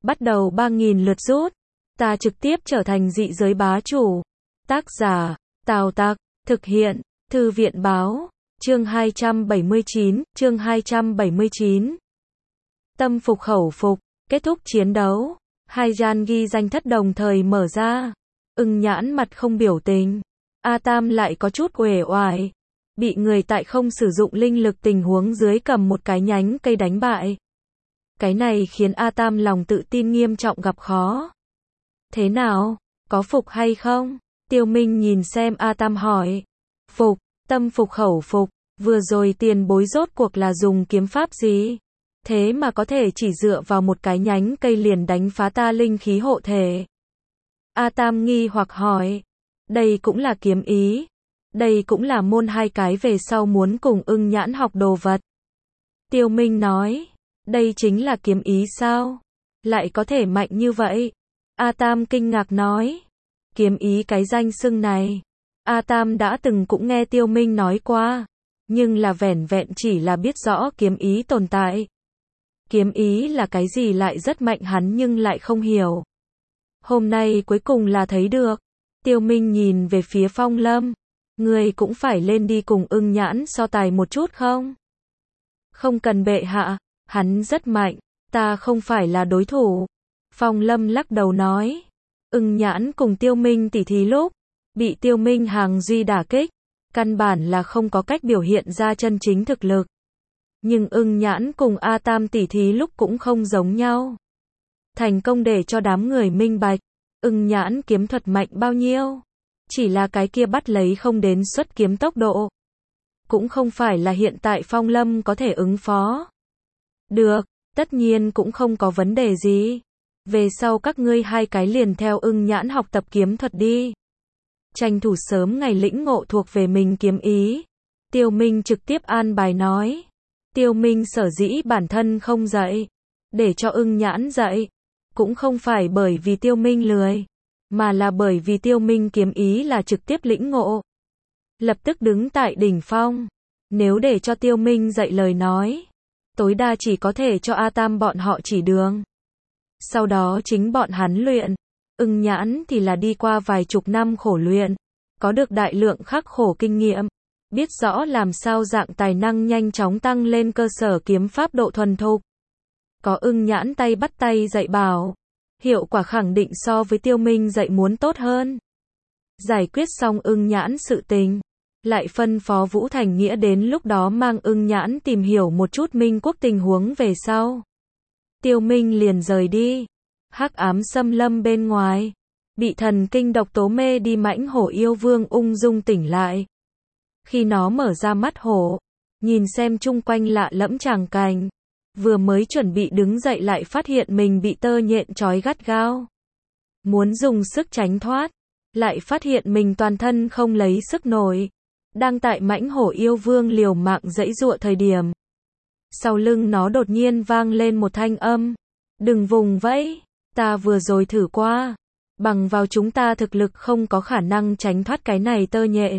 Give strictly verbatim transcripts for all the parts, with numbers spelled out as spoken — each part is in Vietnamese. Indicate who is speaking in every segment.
Speaker 1: bắt đầu ba nghìn lượt rút. Ta trực tiếp trở thành dị giới bá chủ. Tác giả, Tào Tặc, thực hiện, Thư viện báo, chương hai trăm bảy mươi chín, chương hai trăm bảy mươi chín. Tâm phục khẩu phục, kết thúc chiến đấu. Hai gian ghi danh thất đồng thời mở ra. Ưng Nhãn mặt không biểu tình. A Tam lại có chút uể oải. Bị người tại không sử dụng linh lực tình huống dưới cầm một cái nhánh cây đánh bại. Cái này khiến A Tam lòng tự tin nghiêm trọng gặp khó. Thế nào? Có phục hay không? Tiêu Minh nhìn xem A Tam hỏi. Phục, tâm phục khẩu phục. Vừa rồi tiền bối rốt cuộc là dùng kiếm pháp gì? Thế mà có thể chỉ dựa vào một cái nhánh cây liền đánh phá ta linh khí hộ thể. A Tam nghi hoặc hỏi. Đây cũng là kiếm ý. Đây cũng là môn hai cái về sau muốn cùng Ưng Nhãn học đồ vật. Tiêu Minh nói. Đây chính là kiếm ý sao? Lại có thể mạnh như vậy? A Tam kinh ngạc nói. Kiếm ý cái danh xưng này. A Tam đã từng cũng nghe Tiêu Minh nói qua. Nhưng là vẻn vẹn chỉ là biết rõ kiếm ý tồn tại. Kiếm ý là cái gì lại rất mạnh hắn nhưng lại không hiểu. Hôm nay cuối cùng là thấy được. Tiêu Minh nhìn về phía Phong Lâm. Người cũng phải lên đi cùng Ưng Nhãn so tài một chút không? Không cần bệ hạ, hắn rất mạnh, ta không phải là đối thủ. Phong Lâm lắc đầu nói. Ưng Nhãn cùng Tiêu Minh tỉ thí lúc, bị Tiêu Minh hàng duy đả kích, căn bản là không có cách biểu hiện ra chân chính thực lực. Nhưng Ưng Nhãn cùng A Tam tỉ thí lúc cũng không giống nhau. Thành công để cho đám người minh bạch, Ưng Nhãn kiếm thuật mạnh bao nhiêu. Chỉ là cái kia bắt lấy không đến xuất kiếm tốc độ. Cũng không phải là hiện tại Phong Lâm có thể ứng phó. Được, tất nhiên cũng không có vấn đề gì. Về sau các ngươi hai cái liền theo Ưng Nhãn học tập kiếm thuật đi. Tranh thủ sớm ngày lĩnh ngộ thuộc về mình kiếm ý. Tiêu Minh trực tiếp an bài nói. Tiêu Minh sở dĩ bản thân không dạy, để cho Ưng Nhãn dạy. Cũng không phải bởi vì Tiêu Minh lười, mà là bởi vì Tiêu Minh kiếm ý là trực tiếp lĩnh ngộ. Lập tức đứng tại đỉnh phong. Nếu để cho Tiêu Minh dạy lời nói, tối đa chỉ có thể cho A Tam bọn họ chỉ đường. Sau đó chính bọn hắn luyện. Ưng Nhãn thì là đi qua vài chục năm khổ luyện, có được đại lượng khắc khổ kinh nghiệm, biết rõ làm sao dạng tài năng nhanh chóng tăng lên cơ sở kiếm pháp độ thuần thục. Có Ưng Nhãn tay bắt tay dạy bảo, hiệu quả khẳng định so với Tiêu Minh dạy muốn tốt hơn. Giải quyết xong Ưng Nhãn sự tình, lại phân phó Vũ Thành Nghĩa đến lúc đó mang Ưng Nhãn tìm hiểu một chút Minh quốc tình huống về sau. Tiêu Minh liền rời đi. Hắc ám xâm lâm bên ngoài, bị thần kinh độc tố mê đi mãnh hổ yêu vương ung dung tỉnh lại. Khi nó mở ra mắt hổ, nhìn xem chung quanh lạ lẫm tràng cảnh, vừa mới chuẩn bị đứng dậy lại phát hiện mình bị tơ nhện trói gắt gao. Muốn dùng sức tránh thoát, lại phát hiện mình toàn thân không lấy sức nổi. Đang tại mãnh hổ yêu vương liều mạng giãy giụa thời điểm, sau lưng nó đột nhiên vang lên một thanh âm. Đừng vùng vẫy, ta vừa rồi thử qua. Bằng vào chúng ta thực lực không có khả năng tránh thoát cái này tơ nhện.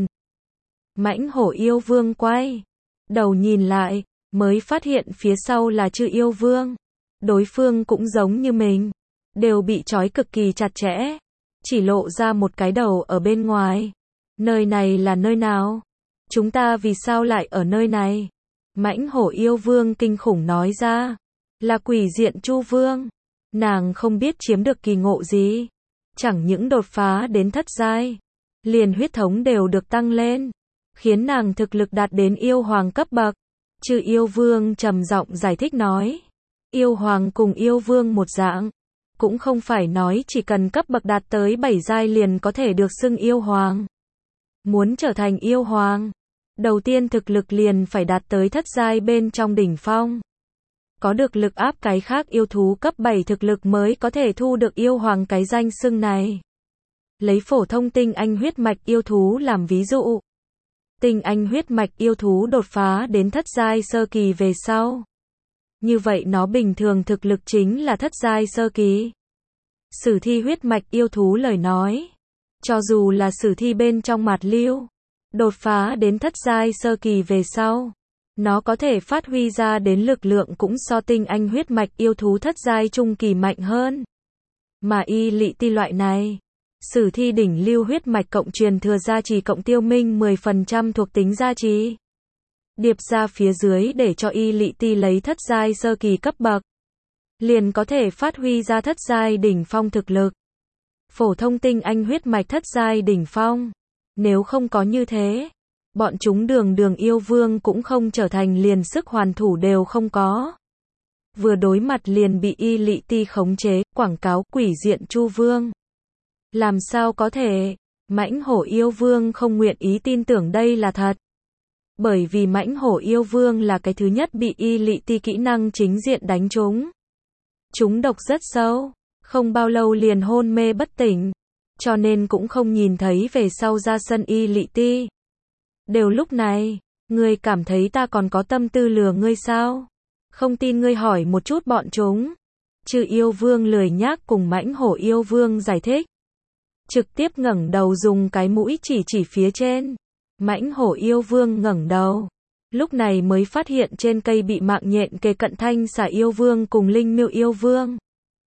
Speaker 1: Mãnh hổ yêu vương quay đầu nhìn lại, mới phát hiện phía sau là Chư yêu vương. Đối phương cũng giống như mình, đều bị trói cực kỳ chặt chẽ, chỉ lộ ra một cái đầu ở bên ngoài. Nơi này là nơi nào? Chúng ta vì sao lại ở nơi này? Mãnh hổ yêu vương kinh khủng nói ra. Là quỷ diện Chu vương. Nàng không biết chiếm được kỳ ngộ gì. Chẳng những đột phá đến thất giai, liền huyết thống đều được tăng lên, khiến nàng thực lực đạt đến yêu hoàng cấp bậc. Chư yêu vương trầm giọng giải thích nói. Yêu hoàng cùng yêu vương một dạng, cũng không phải nói chỉ cần cấp bậc đạt tới bảy giai liền có thể được xưng yêu hoàng. Muốn trở thành yêu hoàng, đầu tiên thực lực liền phải đạt tới thất giai bên trong đỉnh phong. Có được lực áp cái khác yêu thú cấp bảy thực lực mới có thể thu được yêu hoàng cái danh xưng này. Lấy phổ thông tinh anh huyết mạch yêu thú làm ví dụ. Tinh anh huyết mạch yêu thú đột phá đến thất giai sơ kỳ về sau. Như vậy nó bình thường thực lực chính là thất giai sơ kỳ. Sử thi huyết mạch yêu thú lời nói. Cho dù là sử thi bên trong mạt lưu, đột phá đến thất giai sơ kỳ về sau, Nó có thể phát huy ra đến lực lượng cũng so tinh anh huyết mạch yêu thú thất giai trung kỳ mạnh hơn. Mà y lị ti loại này, sử thi đỉnh lưu huyết mạch cộng truyền thừa gia trì cộng tiêu minh mười phần trăm thuộc tính gia trì. Điệp ra phía dưới để cho y lị ti lấy thất giai sơ kỳ cấp bậc. Liền có thể phát huy ra thất giai đỉnh phong thực lực. Phổ thông tinh anh huyết mạch thất giai đỉnh phong. Nếu không có như thế, bọn chúng đường đường yêu vương cũng không trở thành liền sức hoàn thủ đều không có. Vừa đối mặt liền bị y lị ti khống chế, quảng cáo quỷ diện Chu Vương. Làm sao có thể, mãnh hổ yêu vương không nguyện ý tin tưởng đây là thật. Bởi vì mãnh hổ yêu vương là cái thứ nhất bị y lị ti kỹ năng chính diện đánh trúng. Chúng độc rất sâu, không bao lâu liền hôn mê bất tỉnh, cho nên cũng không nhìn thấy về sau ra sân y lị ti. Đều lúc này, ngươi cảm thấy ta còn có tâm tư lừa ngươi sao? Không tin ngươi hỏi một chút bọn chúng. Chư yêu vương lười nhác cùng mãnh hổ yêu vương giải thích. Trực tiếp ngẩng đầu dùng cái mũi chỉ chỉ phía trên. Mãnh hổ yêu vương ngẩng đầu. Lúc này mới phát hiện trên cây bị mạng nhện kề cận thanh xà yêu vương cùng linh miêu yêu vương.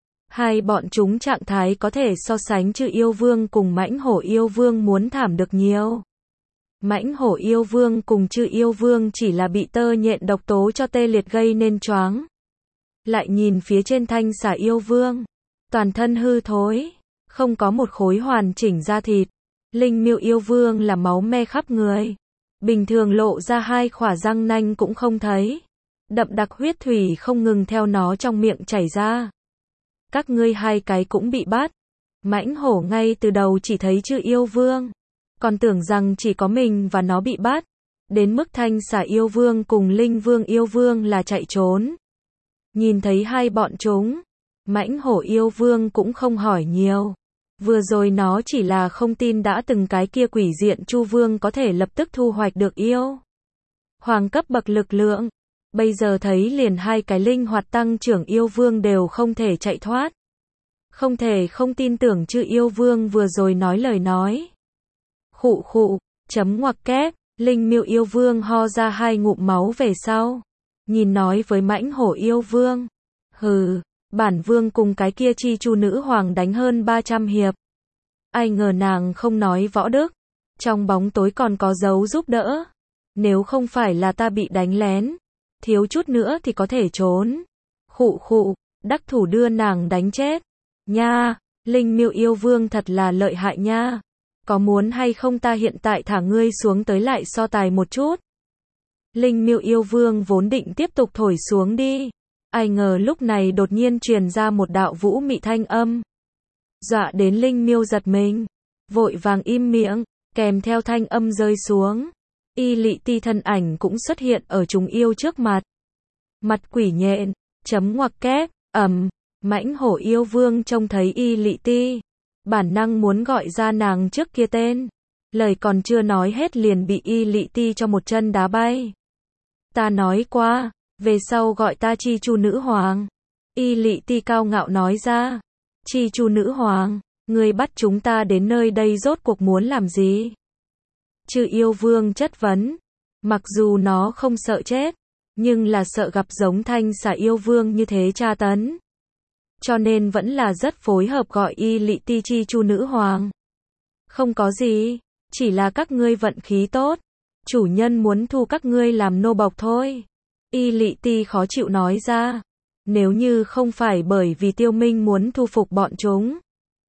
Speaker 1: Hai bọn chúng trạng thái có thể so sánh chư yêu vương cùng mãnh hổ yêu vương muốn thảm được nhiều. Mãnh hổ yêu vương cùng chư yêu vương chỉ là bị tơ nhện độc tố cho tê liệt gây nên choáng. Lại nhìn phía trên thanh xà yêu vương, toàn thân hư thối, không có một khối hoàn chỉnh da thịt. Linh miêu yêu vương là máu me khắp người, bình thường lộ ra hai khỏa răng nanh cũng không thấy, đậm đặc huyết thủy không ngừng theo nó trong miệng chảy ra. Các ngươi hai cái cũng bị bắt. Mãnh hổ ngay từ đầu chỉ thấy chư yêu vương, còn tưởng rằng chỉ có mình và nó bị bắt, đến mức thanh xà yêu vương cùng linh vương yêu vương là chạy trốn. Nhìn thấy hai bọn chúng, mãnh hổ yêu vương cũng không hỏi nhiều. Vừa rồi nó chỉ là không tin đã từng cái kia quỷ diện Chu Vương có thể lập tức thu hoạch được yêu hoàng cấp bậc lực lượng. Bây giờ thấy liền hai cái linh hoạt tăng trưởng yêu vương đều không thể chạy thoát. Không thể không tin tưởng chư yêu vương vừa rồi nói lời nói. Khụ khụ, chấm ngoặc kép, linh miêu yêu vương ho ra hai ngụm máu về sau. Nhìn nói với mãnh hổ yêu vương. Hừ, bản vương cùng cái kia chi chu nữ hoàng đánh hơn ba trăm hiệp. Ai ngờ nàng không nói võ đức. Trong bóng tối còn có dấu giúp đỡ. Nếu không phải là ta bị đánh lén, thiếu chút nữa thì có thể trốn. Khụ khụ, đắc thủ đưa nàng đánh chết. Nha, linh miêu yêu vương thật là lợi hại nha. Có muốn hay không ta hiện tại thả ngươi xuống tới lại so tài một chút. Linh miêu yêu vương vốn định tiếp tục thổi xuống đi. Ai ngờ lúc này đột nhiên truyền ra một đạo vũ mị thanh âm. Dọa đến linh miêu giật mình. Vội vàng im miệng, kèm theo thanh âm rơi xuống. Y lị ti thân ảnh cũng xuất hiện ở chúng yêu trước mặt. Mặt quỷ nhện, chấm ngoặc kép, ầm, mãnh hổ yêu vương trông thấy y lị ti. Bản năng muốn gọi ra nàng trước kia tên. Lời còn chưa nói hết liền bị y lị ti cho một chân đá bay. Ta nói qua, về sau gọi ta chi chu nữ hoàng. Y lị ti cao ngạo nói ra. Chi chu nữ hoàng, ngươi bắt chúng ta đến nơi đây rốt cuộc muốn làm gì? Chư yêu vương chất vấn. Mặc dù nó không sợ chết, nhưng là sợ gặp giống thanh xà yêu vương như thế tra tấn. Cho nên vẫn là rất phối hợp gọi y lị ti chi chu nữ hoàng. Không có gì, chỉ là các ngươi vận khí tốt. Chủ nhân muốn thu các ngươi làm nô bộc thôi. Y lị ti khó chịu nói ra. Nếu như không phải bởi vì tiêu minh muốn thu phục bọn chúng,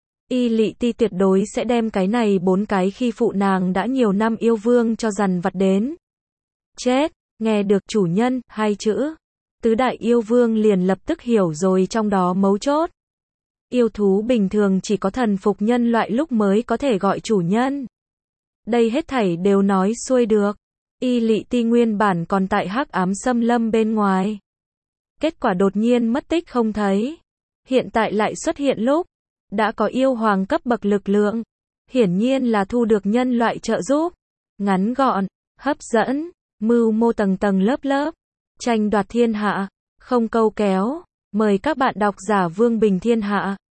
Speaker 1: y lị ti tuyệt đối sẽ đem cái này bốn cái khi phụ nàng đã nhiều năm yêu vương cho dằn vặt đến. Chết, nghe được chủ nhân, hai chữ. Tứ đại yêu vương liền lập tức hiểu rồi trong đó mấu chốt. Yêu thú bình thường chỉ có thần phục nhân loại lúc mới có thể gọi chủ nhân. Đây hết thảy đều nói xuôi được. Y lị ti nguyên bản còn tại hắc ám xâm lâm bên ngoài. Kết quả đột nhiên mất tích không thấy. Hiện tại lại xuất hiện lúc. Đã có yêu hoàng cấp bậc lực lượng. Hiển nhiên là thu được nhân loại trợ giúp. Ngắn gọn, hấp dẫn, mưu mô tầng tầng lớp lớp. Tranh đoạt thiên hạ, không câu kéo. Mời các bạn đọc giả Vương Bình Thiên Hạ.